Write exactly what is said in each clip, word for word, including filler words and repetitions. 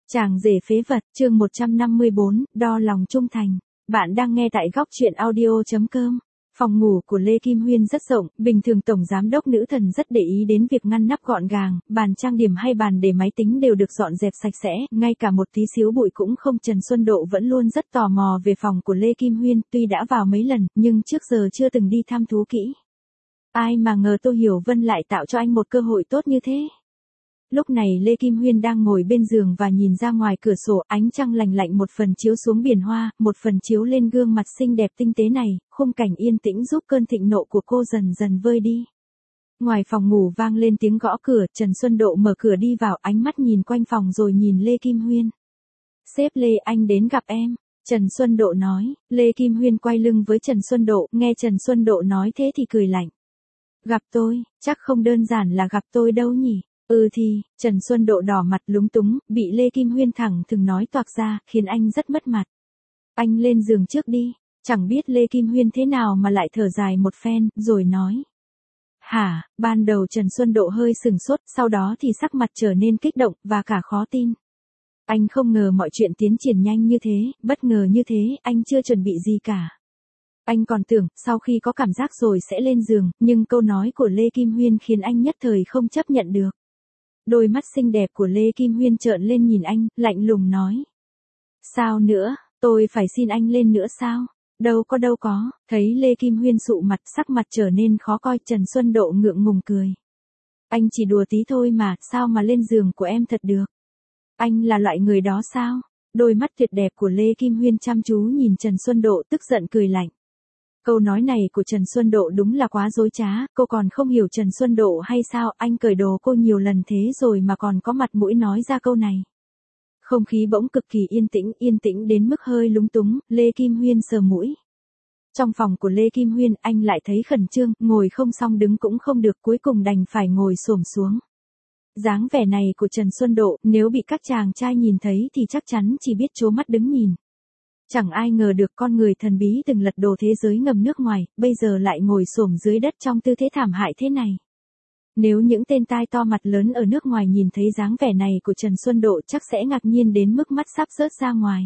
Chàng rể phế vật, chương một trăm năm mươi bốn, đo lòng trung thành. Bạn đang nghe tại góc truyện audio chấm com. Phòng ngủ của Lê Kim Huyên rất rộng, bình thường tổng giám đốc nữ thần rất để ý đến việc ngăn nắp gọn gàng, bàn trang điểm hay bàn để máy tính đều được dọn dẹp sạch sẽ, ngay cả một tí xíu bụi cũng không. Trần Xuân Độ vẫn luôn rất tò mò về phòng của Lê Kim Huyên, tuy đã vào mấy lần, nhưng trước giờ chưa từng đi thăm thú kỹ. Ai mà ngờ Tô Hiểu Vân lại tạo cho anh một cơ hội tốt như thế. Lúc này Lê Kim Huyên đang ngồi bên giường và nhìn ra ngoài cửa sổ, ánh trăng lành lạnh một phần chiếu xuống biển hoa, một phần chiếu lên gương mặt xinh đẹp tinh tế này, khung cảnh yên tĩnh giúp cơn thịnh nộ của cô dần dần vơi đi. Ngoài phòng ngủ vang lên tiếng gõ cửa, Trần Xuân Độ mở cửa đi vào, ánh mắt nhìn quanh phòng rồi nhìn Lê Kim Huyên. Sếp Lê, anh đến gặp em. Trần Xuân Độ nói. Lê Kim Huyên quay lưng với Trần Xuân Độ, nghe Trần Xuân Độ nói thế thì cười lạnh. Gặp tôi, chắc không đơn giản là gặp tôi đâu nhỉ. Ừ thì, Trần Xuân Độ đỏ mặt lúng túng, bị Lê Kim Huyên thẳng thừng nói toạc ra, khiến anh rất mất mặt. Anh lên giường trước đi, chẳng biết Lê Kim Huyên thế nào mà lại thở dài một phen, rồi nói. Hả, ban đầu Trần Xuân Độ hơi sừng sốt, sau đó thì sắc mặt trở nên kích động, và cả khó tin. Anh không ngờ mọi chuyện tiến triển nhanh như thế, bất ngờ như thế, anh chưa chuẩn bị gì cả. Anh còn tưởng, sau khi có cảm giác rồi sẽ lên giường, nhưng câu nói của Lê Kim Huyên khiến anh nhất thời không chấp nhận được. Đôi mắt xinh đẹp của Lê Kim Huyên trợn lên nhìn anh, lạnh lùng nói. Sao nữa, tôi phải xin anh lên nữa sao? Đâu có đâu có, thấy Lê Kim Huyên sụ mặt, sắc mặt trở nên khó coi, Trần Xuân Độ ngượng ngùng cười. Anh chỉ đùa tí thôi mà, sao mà lên giường của em thật được? Anh là loại người đó sao? Đôi mắt tuyệt đẹp của Lê Kim Huyên chăm chú nhìn Trần Xuân Độ tức giận cười lạnh. Câu nói này của Trần Xuân Độ đúng là quá dối trá, cô còn không hiểu Trần Xuân Độ hay sao, anh cởi đồ cô nhiều lần thế rồi mà còn có mặt mũi nói ra câu này. Không khí bỗng cực kỳ yên tĩnh, yên tĩnh đến mức hơi lúng túng, Lê Kim Huyên sờ mũi. Trong phòng của Lê Kim Huyên, anh lại thấy khẩn trương, ngồi không xong đứng cũng không được, cuối cùng đành phải ngồi xổm xuống. Dáng vẻ này của Trần Xuân Độ, nếu bị các chàng trai nhìn thấy thì chắc chắn chỉ biết trố mắt đứng nhìn. Chẳng ai ngờ được con người thần bí từng lật đổ thế giới ngầm nước ngoài, bây giờ lại ngồi xổm dưới đất trong tư thế thảm hại thế này. Nếu những tên tai to mặt lớn ở nước ngoài nhìn thấy dáng vẻ này của Trần Xuân Độ chắc sẽ ngạc nhiên đến mức mắt sắp rớt ra ngoài.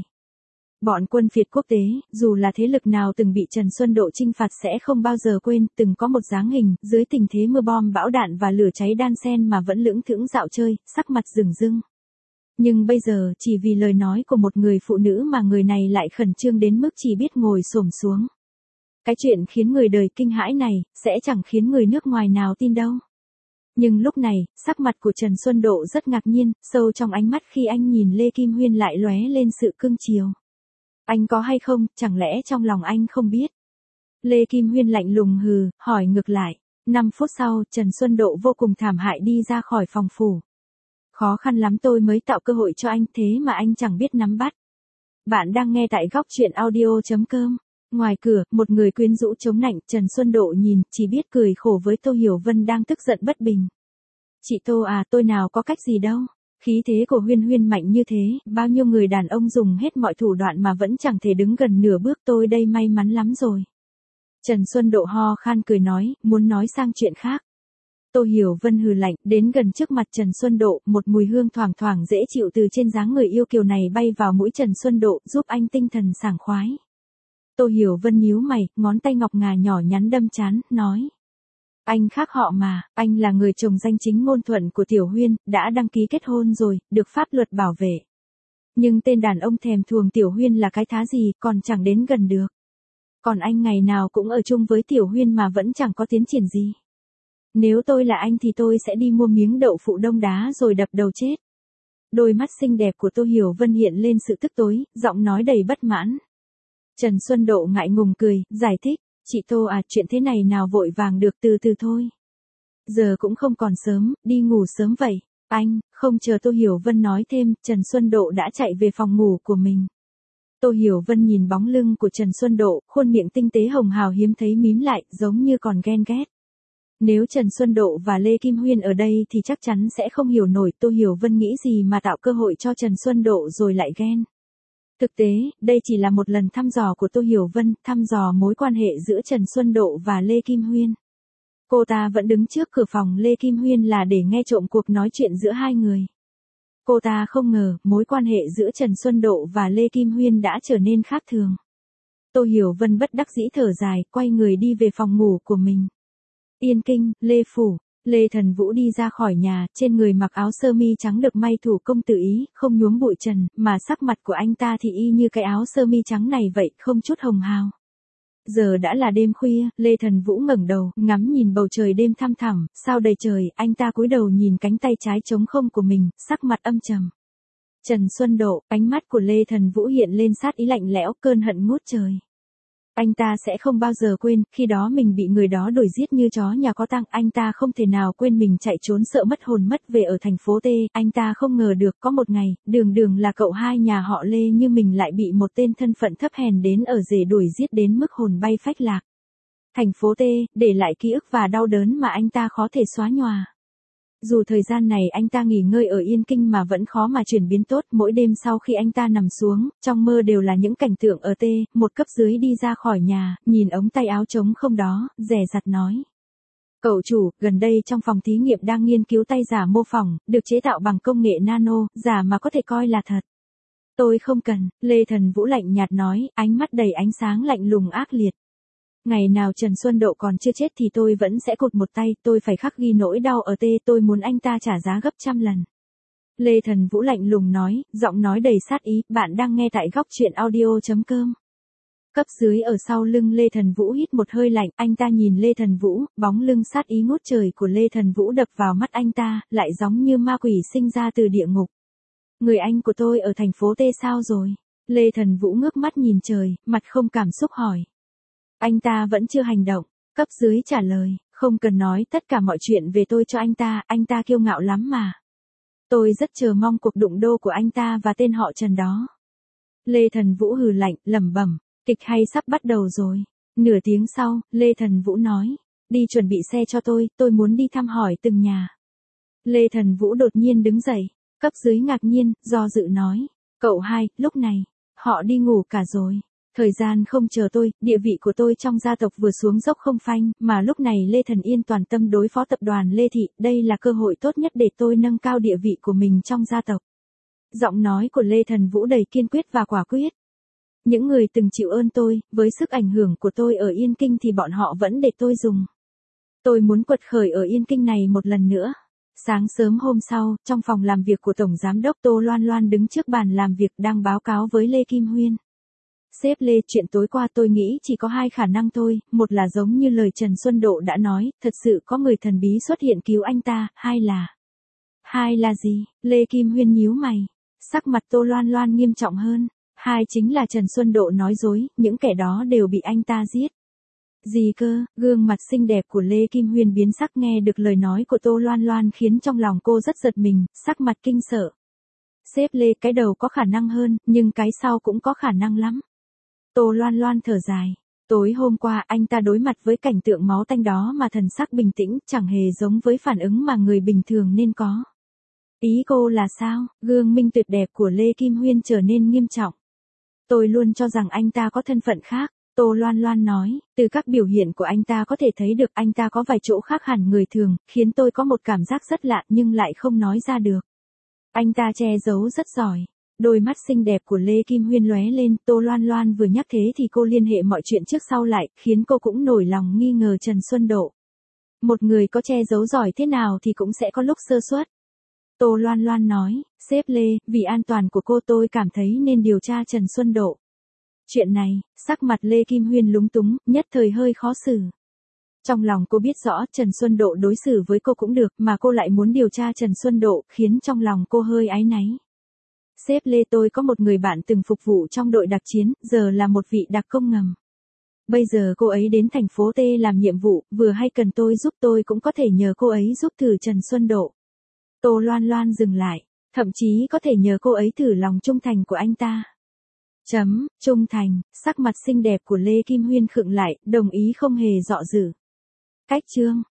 Bọn quân phiệt quốc tế, dù là thế lực nào từng bị Trần Xuân Độ chinh phạt sẽ không bao giờ quên, từng có một dáng hình, dưới tình thế mưa bom bão đạn và lửa cháy đan xen mà vẫn lững thững dạo chơi, sắc mặt rừng rưng. Nhưng bây giờ, chỉ vì lời nói của một người phụ nữ mà người này lại khẩn trương đến mức chỉ biết ngồi xổm xuống. Cái chuyện khiến người đời kinh hãi này, sẽ chẳng khiến người nước ngoài nào tin đâu. Nhưng lúc này, sắc mặt của Trần Xuân Độ rất ngạc nhiên, sâu trong ánh mắt khi anh nhìn Lê Kim Huyên lại lóe lên sự cưng chiều. Anh có hay không, chẳng lẽ trong lòng anh không biết? Lê Kim Huyên lạnh lùng hừ, hỏi ngược lại. Năm phút sau, Trần Xuân Độ vô cùng thảm hại đi ra khỏi phòng phủ. Khó khăn lắm tôi mới tạo cơ hội cho anh, thế mà anh chẳng biết nắm bắt. Bạn đang nghe tại góc truyện audio chấm com. Ngoài cửa, một người quyến rũ chống nạnh, Trần Xuân Độ nhìn, chỉ biết cười khổ với Tô Hiểu Vân đang tức giận bất bình. Chị Tô à, tôi nào có cách gì đâu. Khí thế của Huyên Huyên mạnh như thế, bao nhiêu người đàn ông dùng hết mọi thủ đoạn mà vẫn chẳng thể đứng gần nửa bước, tôi đây may mắn lắm rồi. Trần Xuân Độ ho khan cười nói, muốn nói sang chuyện khác. Tô Hiểu Vân hừ lạnh, đến gần trước mặt Trần Xuân Độ, một mùi hương thoảng thoảng dễ chịu từ trên dáng người yêu kiều này bay vào mũi Trần Xuân Độ, giúp anh tinh thần sảng khoái. Tô Hiểu Vân nhíu mày, ngón tay ngọc ngà nhỏ nhắn đâm trán, nói. Anh khác họ mà, anh là người chồng danh chính ngôn thuận của Tiểu Huyên, đã đăng ký kết hôn rồi, được pháp luật bảo vệ. Nhưng tên đàn ông thèm thuồng Tiểu Huyên là cái thá gì, còn chẳng đến gần được. Còn anh ngày nào cũng ở chung với Tiểu Huyên mà vẫn chẳng có tiến triển gì. Nếu tôi là anh thì tôi sẽ đi mua miếng đậu phụ đông đá rồi đập đầu chết. Đôi mắt xinh đẹp của Tô Hiểu Vân hiện lên sự tức tối, giọng nói đầy bất mãn. Trần Xuân Độ ngại ngùng cười, giải thích, chị Tô à, chuyện thế này nào vội vàng được, từ từ thôi. Giờ cũng không còn sớm, đi ngủ sớm vậy. Anh, không chờ Tô Hiểu Vân nói thêm, Trần Xuân Độ đã chạy về phòng ngủ của mình. Tô Hiểu Vân nhìn bóng lưng của Trần Xuân Độ, khuôn miệng tinh tế hồng hào hiếm thấy mím lại, giống như còn ghen ghét. Nếu Trần Xuân Độ và Lê Kim Huyên ở đây thì chắc chắn sẽ không hiểu nổi Tô Hiểu Vân nghĩ gì mà tạo cơ hội cho Trần Xuân Độ rồi lại ghen. Thực tế, đây chỉ là một lần thăm dò của Tô Hiểu Vân, thăm dò mối quan hệ giữa Trần Xuân Độ và Lê Kim Huyên. Cô ta vẫn đứng trước cửa phòng Lê Kim Huyên là để nghe trộm cuộc nói chuyện giữa hai người. Cô ta không ngờ, mối quan hệ giữa Trần Xuân Độ và Lê Kim Huyên đã trở nên khác thường. Tô Hiểu Vân bất đắc dĩ thở dài, quay người đi về phòng ngủ của mình. Yên Kinh, Lê Phủ. Lê Thần Vũ đi ra khỏi nhà, trên người mặc áo sơ mi trắng được may thủ công tự ý, không nhuốm bụi trần, mà sắc mặt của anh ta thì y như cái áo sơ mi trắng này vậy, không chút hồng hào. Giờ đã là đêm khuya, Lê Thần Vũ ngẩng đầu, ngắm nhìn bầu trời đêm thăm thẳm, sao đầy trời, anh ta cúi đầu nhìn cánh tay trái trống không của mình, sắc mặt âm trầm. Trần Xuân Độ, ánh mắt của Lê Thần Vũ hiện lên sát ý lạnh lẽo, cơn hận ngút trời. Anh ta sẽ không bao giờ quên, khi đó mình bị người đó đuổi giết như chó nhà có tang, anh ta không thể nào quên mình chạy trốn sợ mất hồn mất về ở thành phố T, anh ta không ngờ được có một ngày, đường đường là cậu hai nhà họ Lê như mình lại bị một tên thân phận thấp hèn đến ở rể đuổi giết đến mức hồn bay phách lạc. Thành phố T, để lại ký ức và đau đớn mà anh ta khó thể xóa nhòa. Dù thời gian này anh ta nghỉ ngơi ở Yên Kinh mà vẫn khó mà chuyển biến tốt, mỗi đêm sau khi anh ta nằm xuống, trong mơ đều là những cảnh tượng ở T, một cấp dưới đi ra khỏi nhà, nhìn ống tay áo trống không đó, dè dặt nói. Cậu chủ, gần đây trong phòng thí nghiệm đang nghiên cứu tay giả mô phỏng, được chế tạo bằng công nghệ nano, giả mà có thể coi là thật. Tôi không cần, Lê Thần Vũ lạnh nhạt nói, ánh mắt đầy ánh sáng lạnh lùng ác liệt. Ngày nào Trần Xuân Độ còn chưa chết thì tôi vẫn sẽ cụt một tay, tôi phải khắc ghi nỗi đau ở T, tôi muốn anh ta trả giá gấp trăm lần. Lê Thần Vũ lạnh lùng nói, giọng nói đầy sát ý, bạn đang nghe tại góc truyện audio.com. Cấp dưới ở sau lưng Lê Thần Vũ hít một hơi lạnh, anh ta nhìn Lê Thần Vũ, bóng lưng sát ý ngút trời của Lê Thần Vũ đập vào mắt anh ta, lại giống như ma quỷ sinh ra từ địa ngục. Người anh của tôi ở thành phố T sao rồi? Lê Thần Vũ ngước mắt nhìn trời, mặt không cảm xúc hỏi. Anh ta vẫn chưa hành động, cấp dưới trả lời, không cần nói tất cả mọi chuyện về tôi cho anh ta, anh ta kiêu ngạo lắm mà. Tôi rất chờ mong cuộc đụng đô của anh ta và tên họ Trần đó. Lê Thần Vũ hừ lạnh, lẩm bẩm, kịch hay sắp bắt đầu rồi. Nửa tiếng sau, Lê Thần Vũ nói, đi chuẩn bị xe cho tôi, tôi muốn đi thăm hỏi từng nhà. Lê Thần Vũ đột nhiên đứng dậy, cấp dưới ngạc nhiên, do dự nói, cậu hai, lúc này, họ đi ngủ cả rồi. Thời gian không chờ tôi, địa vị của tôi trong gia tộc vừa xuống dốc không phanh, mà lúc này Lê Thần Yên toàn tâm đối phó tập đoàn Lê Thị, đây là cơ hội tốt nhất để tôi nâng cao địa vị của mình trong gia tộc. Giọng nói của Lê Thần Vũ đầy kiên quyết và quả quyết. Những người từng chịu ơn tôi, với sức ảnh hưởng của tôi ở Yên Kinh thì bọn họ vẫn để tôi dùng. Tôi muốn quật khởi ở Yên Kinh này một lần nữa. Sáng sớm hôm sau, trong phòng làm việc của Tổng Giám đốc Tô Loan Loan đứng trước bàn làm việc đang báo cáo với Lê Kim Huyên. Sếp Lê, chuyện tối qua tôi nghĩ chỉ có hai khả năng thôi, một là giống như lời Trần Xuân Độ đã nói, thật sự có người thần bí xuất hiện cứu anh ta, hai là... Hai là gì? Lê Kim Huyên nhíu mày. Sắc mặt Tô Loan Loan nghiêm trọng hơn. Hai chính là Trần Xuân Độ nói dối, những kẻ đó đều bị anh ta giết. Gì cơ? Gương mặt xinh đẹp của Lê Kim Huyên biến sắc nghe được lời nói của Tô Loan Loan khiến trong lòng cô rất giật mình, sắc mặt kinh sợ. Sếp Lê, cái đầu có khả năng hơn, nhưng cái sau cũng có khả năng lắm. Tô Loan Loan thở dài. Tối hôm qua anh ta đối mặt với cảnh tượng máu tanh đó mà thần sắc bình tĩnh, chẳng hề giống với phản ứng mà người bình thường nên có. Ý cô là sao? Gương minh tuyệt đẹp của Lê Kim Huyên trở nên nghiêm trọng. Tôi luôn cho rằng anh ta có thân phận khác. Tô Loan Loan nói, từ các biểu hiện của anh ta có thể thấy được anh ta có vài chỗ khác hẳn người thường, khiến tôi có một cảm giác rất lạ nhưng lại không nói ra được. Anh ta che giấu rất giỏi. Đôi mắt xinh đẹp của Lê Kim Huyên lóe lên, Tô Loan Loan vừa nhắc thế thì cô liên hệ mọi chuyện trước sau lại, khiến cô cũng nổi lòng nghi ngờ Trần Xuân Độ. Một người có che giấu giỏi thế nào thì cũng sẽ có lúc sơ suất. Tô Loan Loan nói, sếp Lê, vì an toàn của cô tôi cảm thấy nên điều tra Trần Xuân Độ. Chuyện này, sắc mặt Lê Kim Huyên lúng túng, nhất thời hơi khó xử. Trong lòng cô biết rõ Trần Xuân Độ đối xử với cô cũng được, mà cô lại muốn điều tra Trần Xuân Độ, khiến trong lòng cô hơi áy náy. Sếp Lê, tôi có một người bạn từng phục vụ trong đội đặc chiến, giờ là một vị đặc công ngầm. Bây giờ cô ấy đến thành phố T làm nhiệm vụ, vừa hay cần tôi giúp tôi cũng có thể nhờ cô ấy giúp thử Trần Xuân Độ. Tô Loan Loan dừng lại, thậm chí có thể nhờ cô ấy thử lòng trung thành của anh ta. Chấm, trung thành, sắc mặt xinh đẹp của Lê Kim Huyên khựng lại, đồng ý không hề dọ dự. Cách chương.